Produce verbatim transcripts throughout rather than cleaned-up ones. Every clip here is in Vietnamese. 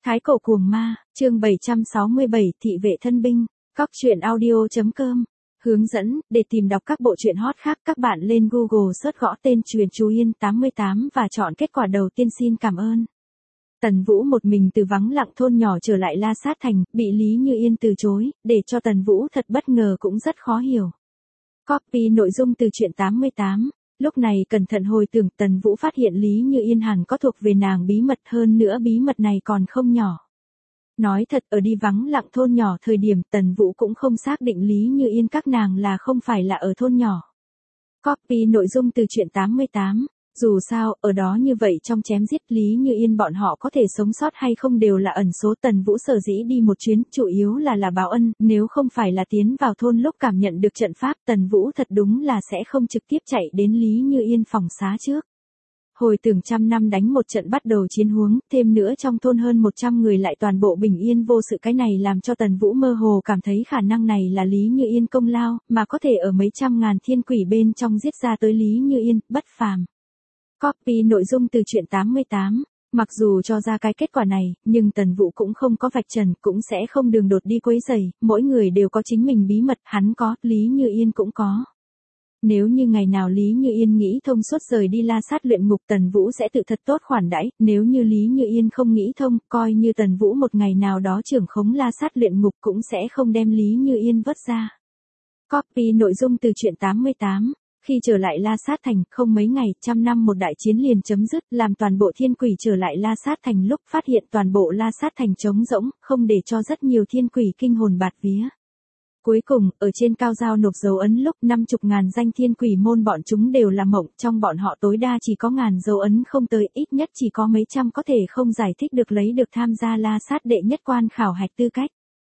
Thái cổ cuồng ma, chương bảy trăm sáu mươi bảy, thị vệ thân binh, cóc truyện audio.com. Hướng dẫn, để tìm đọc các bộ truyện hot khác các bạn lên Google search gõ tên Truyện Chú Yên tám mươi tám và chọn kết quả đầu tiên. Xin cảm ơn. Tần Vũ một mình từ vắng lặng thôn nhỏ trở lại La Sát Thành, bị Lý Như Yên từ chối, để cho Tần Vũ thật bất ngờ cũng rất khó hiểu. Copy nội dung từ truyện tám mươi tám. Lúc này cẩn thận hồi tưởng, Tần Vũ phát hiện Lý Như Yên hẳn có thuộc về nàng bí mật, hơn nữa bí mật này còn không nhỏ. Nói thật, ở đi vắng lặng thôn nhỏ thời điểm Tần Vũ cũng không xác định Lý Như Yên các nàng là không phải là ở thôn nhỏ. Copy nội dung từ truyện tám mươi tám. Dù sao, ở đó như vậy trong chém giết Lý Như Yên bọn họ có thể sống sót hay không đều là ẩn số. Tần Vũ sở dĩ đi một chuyến, chủ yếu là là báo ân, nếu không phải là tiến vào thôn lúc cảm nhận được trận pháp, Tần Vũ thật đúng là sẽ không trực tiếp chạy đến Lý Như Yên phòng xá trước. Hồi tưởng trăm năm đánh một trận bắt đầu chiến huống, thêm nữa trong thôn hơn một trăm người lại toàn bộ bình yên vô sự, cái này làm cho Tần Vũ mơ hồ cảm thấy khả năng này là Lý Như Yên công lao, mà có thể ở mấy trăm ngàn thiên quỷ bên trong giết ra tới Lý Như Yên, bất phàm. Copy nội dung từ truyện tám mươi tám. Mặc dù cho ra cái kết quả này, nhưng Tần Vũ cũng không có vạch trần, cũng sẽ không đường đột đi quấy rầy, mỗi người đều có chính mình bí mật, hắn có, Lý Như Yên cũng có. Nếu như ngày nào Lý Như Yên nghĩ thông suốt rời đi La Sát luyện ngục, Tần Vũ sẽ tự thật tốt khoản đãi, nếu như Lý Như Yên không nghĩ thông, coi như Tần Vũ một ngày nào đó trưởng khống La Sát luyện ngục cũng sẽ không đem Lý Như Yên vớt ra. Copy nội dung từ truyện tám mươi tám. Khi trở lại La Sát Thành, không mấy ngày, trăm năm một đại chiến liền chấm dứt, làm toàn bộ thiên quỷ trở lại La Sát Thành lúc phát hiện toàn bộ La Sát Thành trống rỗng, không để cho rất nhiều thiên quỷ kinh hồn bạt vía. Cuối cùng, ở trên cao giao nộp dấu ấn lúc năm chục ngàn danh thiên quỷ môn bọn chúng đều là mộng, trong bọn họ tối đa chỉ có ngàn dấu ấn không tới, ít nhất chỉ có mấy trăm có thể không giải thích được lấy được tham gia La Sát đệ nhất quan khảo hạch tư cách.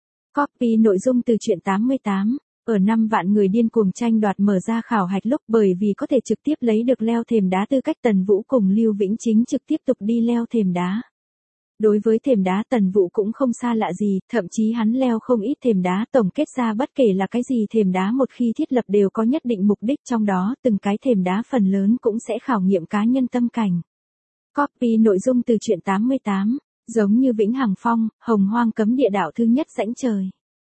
Copy nội dung từ truyện tám mươi tám. Ở năm vạn người điên cuồng tranh đoạt mở ra khảo hạch lúc, bởi vì có thể trực tiếp lấy được leo thềm đá tư cách, Tần Vũ cùng Lưu Vĩnh Chính trực tiếp tục đi leo thềm đá. Đối với thềm đá Tần Vũ cũng không xa lạ gì, thậm chí hắn leo không ít thềm đá, tổng kết ra bất kể là cái gì thềm đá một khi thiết lập đều có nhất định mục đích, trong đó từng cái thềm đá phần lớn cũng sẽ khảo nghiệm cá nhân tâm cảnh. Copy nội dung từ truyện tám mươi tám. Giống như Vĩnh Hằng Phong, Hồng Hoang cấm địa đạo thứ nhất rãnh trời.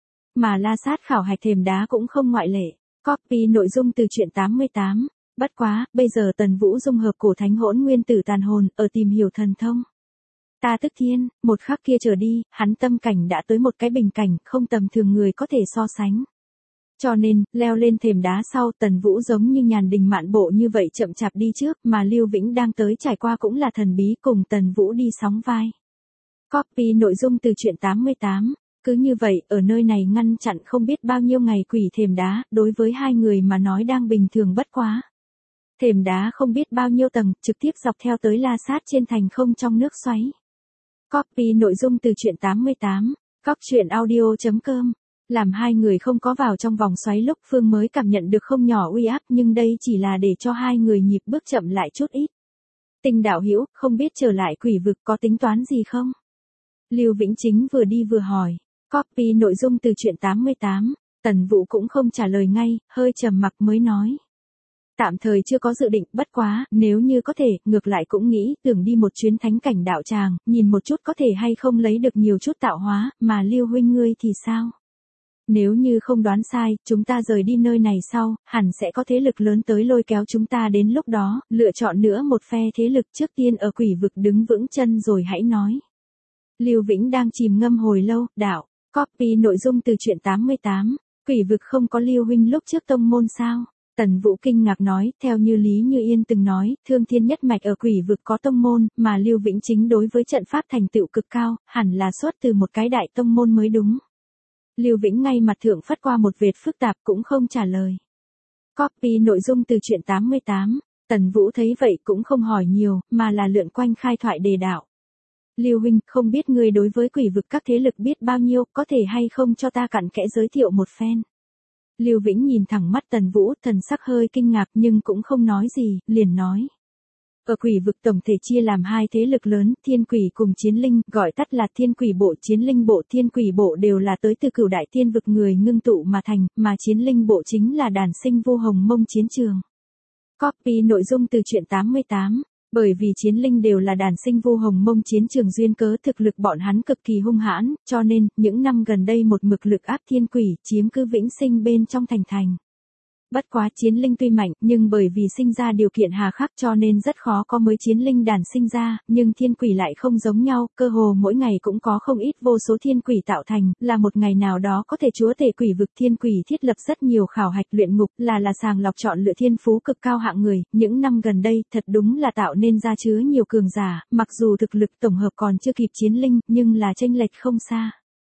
Mà La Sát khảo hạch thềm đá cũng không ngoại lệ. Copy nội dung từ truyện tám mươi tám. Bất quá, bây giờ Tần Vũ dung hợp cổ thánh hỗn nguyên tử tàn hồn, ở tìm hiểu thần thông. Ta tức thiên, một khắc kia trở đi, hắn tâm cảnh đã tới một cái bình cảnh, không tầm thường người có thể so sánh. Cho nên, leo lên thềm đá sau, Tần Vũ giống như nhàn đình mạn bộ như vậy chậm chạp đi trước, mà Lưu Vĩnh đang tới trải qua cũng là thần bí, cùng Tần Vũ đi sóng vai. Copy nội dung từ truyện tám mươi tám. Cứ như vậy, ở nơi này ngăn chặn không biết bao nhiêu ngày quỷ thềm đá, đối với hai người mà nói đang bình thường bất quá. Thềm đá không biết bao nhiêu tầng, trực tiếp dọc theo tới La Sát trên thành không trong nước xoáy. Copy nội dung từ truyện tám mươi tám. Cóc truyện audio.com. Làm hai người không có vào trong vòng xoáy lúc Phương mới cảm nhận được không nhỏ uy áp, nhưng đây chỉ là để cho hai người nhịp bước chậm lại chút ít. Tình đạo hữu, không biết trở lại quỷ vực có tính toán gì không? Lưu Vĩnh Chính vừa đi vừa hỏi. Copy nội dung từ truyện tám mươi tám. Tần Vũ cũng không trả lời ngay, hơi trầm mặc mới nói. Tạm thời chưa có dự định, bất quá, nếu như có thể, ngược lại cũng nghĩ, tưởng đi một chuyến thánh cảnh đạo tràng, nhìn một chút có thể hay không lấy được nhiều chút tạo hóa, mà Lưu huynh ngươi thì sao? Nếu như không đoán sai, chúng ta rời đi nơi này sau, hẳn sẽ có thế lực lớn tới lôi kéo chúng ta, đến lúc đó, lựa chọn nữa một phe thế lực, trước tiên ở quỷ vực đứng vững chân rồi hãy nói. Lưu Vĩnh đang chìm ngâm hồi lâu, đạo. Copy nội dung từ truyện tám mươi tám. Quỷ vực không có Lưu huynh lúc trước tông môn sao? Tần Vũ kinh ngạc nói, theo như Lý Như Yên từng nói, Thương Thiên nhất mạch ở quỷ vực có tông môn, mà Lưu Vĩnh Chính đối với trận pháp thành tựu cực cao, hẳn là xuất từ một cái đại tông môn mới đúng. Lưu Vĩnh ngay mặt thượng phất qua một vệt phức tạp cũng không trả lời. Copy nội dung từ truyện tám mươi tám. Tần Vũ thấy vậy cũng không hỏi nhiều, mà là lượn quanh khai thoại đề đạo. Lưu huynh, không biết ngươi đối với quỷ vực các thế lực biết bao nhiêu, có thể hay không cho ta cặn kẽ giới thiệu một phen. Lưu Vĩnh nhìn thẳng mắt Tần Vũ, thần sắc hơi kinh ngạc nhưng cũng không nói gì, liền nói. Ở quỷ vực tổng thể chia làm hai thế lực lớn, thiên quỷ cùng chiến linh, gọi tắt là thiên quỷ bộ, chiến linh bộ. Thiên quỷ bộ đều là tới từ cửu đại thiên vực người ngưng tụ mà thành, mà chiến linh bộ chính là đàn sinh vô hồng mông chiến trường. Copy nội dung từ truyện tám mươi tám. Bởi vì chiến linh đều là đàn sinh Vu Hồng Mông chiến trường duyên cớ thực lực bọn hắn cực kỳ hung hãn, cho nên, những năm gần đây một mực lực áp thiên quỷ chiếm cứ vĩnh sinh bên trong thành thành. Bất quá chiến linh tuy mạnh, nhưng bởi vì sinh ra điều kiện hà khắc cho nên rất khó có mới chiến linh đàn sinh ra, nhưng thiên quỷ lại không giống nhau, cơ hồ mỗi ngày cũng có không ít vô số thiên quỷ tạo thành, là một ngày nào đó có thể chúa tể quỷ vực thiên quỷ thiết lập rất nhiều khảo hạch luyện ngục, là là sàng lọc chọn lựa thiên phú cực cao hạng người, những năm gần đây, thật đúng là tạo nên ra chứa nhiều cường giả, mặc dù thực lực tổng hợp còn chưa kịp chiến linh, nhưng là chênh lệch không xa.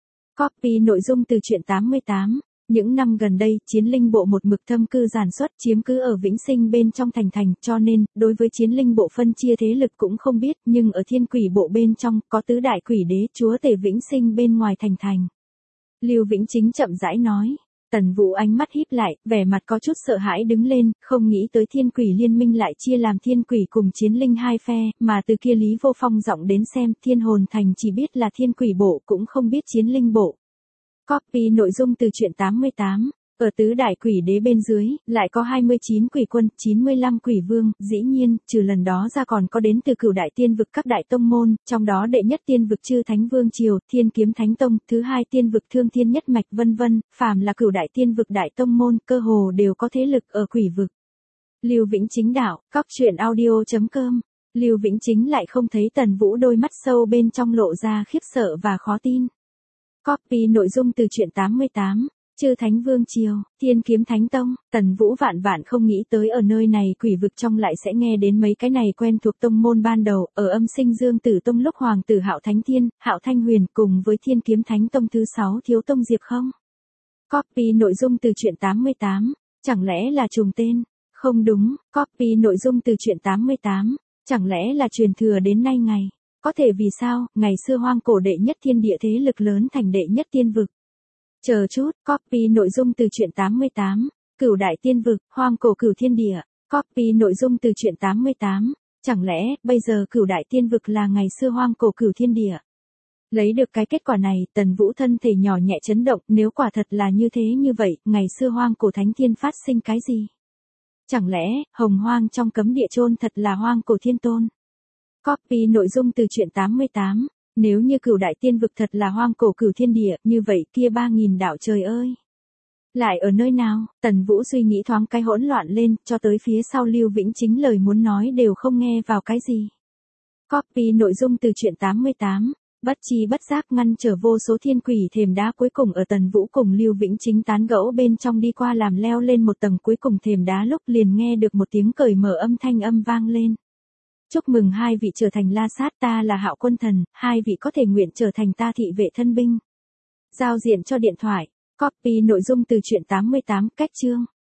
Copy nội dung từ truyện tám mươi tám. Những năm gần đây, chiến linh bộ một mực thâm cư giàn xuất chiếm cứ ở vĩnh sinh bên trong thành thành, cho nên, đối với chiến linh bộ phân chia thế lực cũng không biết, nhưng ở thiên quỷ bộ bên trong, có tứ đại quỷ đế chúa tể vĩnh sinh bên ngoài thành thành. Lưu Vĩnh Chính chậm rãi nói. Tần Vũ ánh mắt híp lại, vẻ mặt có chút sợ hãi đứng lên, không nghĩ tới thiên quỷ liên minh lại chia làm thiên quỷ cùng chiến linh hai phe, mà từ kia Lý Vô Phong giọng đến xem, thiên hồn thành chỉ biết là thiên quỷ bộ cũng không biết chiến linh bộ. Copy nội dung từ truyện tám mươi tám. Ở tứ đại quỷ đế bên dưới, lại có hai mươi chín quỷ quân, chín mươi lăm quỷ vương, dĩ nhiên, trừ lần đó ra còn có đến từ cửu đại tiên vực các đại tông môn, trong đó đệ nhất tiên vực Chư Thánh Vương Triều, Thiên Kiếm Thánh Tông, thứ hai tiên vực Thương Thiên Nhất Mạch vân vân, phàm là cửu đại tiên vực đại tông môn, cơ hồ đều có thế lực ở quỷ vực. Lưu Vĩnh Chính đạo, cóc truyện audio chấm com. Lưu Vĩnh Chính lại không thấy Tần Vũ đôi mắt sâu bên trong lộ ra khiếp sợ và khó tin. Copy nội dung từ truyện tám mươi tám. Chư Thánh Vương Triều, Thiên Kiếm Thánh Tông, Tần Vũ vạn vạn không nghĩ tới ở nơi này quỷ vực trong lại sẽ nghe đến mấy cái này quen thuộc tông môn ban đầu, ở âm sinh Dương Tử Tông lúc Hoàng tử Hạo Thánh Thiên, Hạo Thanh Huyền cùng với Thiên Kiếm Thánh Tông thứ sáu Thiếu Tông Diệp không? Copy nội dung từ truyện tám mươi tám, chẳng lẽ là trùng tên? Không đúng, copy nội dung từ truyện tám mươi tám, chẳng lẽ là truyền thừa đến nay ngày? Có thể vì sao, ngày xưa hoang cổ đệ nhất thiên địa thế lực lớn thành đệ nhất tiên vực. Chờ chút, copy nội dung từ truyện tám mươi tám, cửu đại tiên vực, hoang cổ cửu thiên địa, copy nội dung từ truyện tám mươi tám, chẳng lẽ, bây giờ cửu đại tiên vực là ngày xưa hoang cổ cửu thiên địa. Lấy được cái kết quả này, Tần Vũ thân thể nhỏ nhẹ chấn động, nếu quả thật là như thế như vậy, ngày xưa hoang cổ thánh thiên phát sinh cái gì? Chẳng lẽ, hồng hoang trong cấm địa chôn thật là hoang cổ thiên tôn? Copy nội dung từ truyện tám mươi tám, nếu như cửu đại tiên vực thật là hoang cổ cửu thiên địa, như vậy kia ba nghìn đạo trời ơi. Lại ở nơi nào, Tần Vũ suy nghĩ thoáng cái hỗn loạn lên, cho tới phía sau Lưu Vĩnh Chính lời muốn nói đều không nghe vào cái gì. Copy nội dung từ truyện tám mươi tám, bất chi bất giác ngăn trở vô số thiên quỷ thềm đá cuối cùng ở Tần Vũ cùng Lưu Vĩnh Chính tán gẫu bên trong đi qua làm leo lên một tầng cuối cùng thềm đá lúc liền nghe được một tiếng cởi mở âm thanh âm vang lên. Chúc mừng hai vị trở thành La Sát, ta là Hạo Quân Thần, hai vị có thể nguyện trở thành ta thị vệ thân binh. Giao diện cho điện thoại, copy nội dung từ truyện tám mươi tám, cách chương.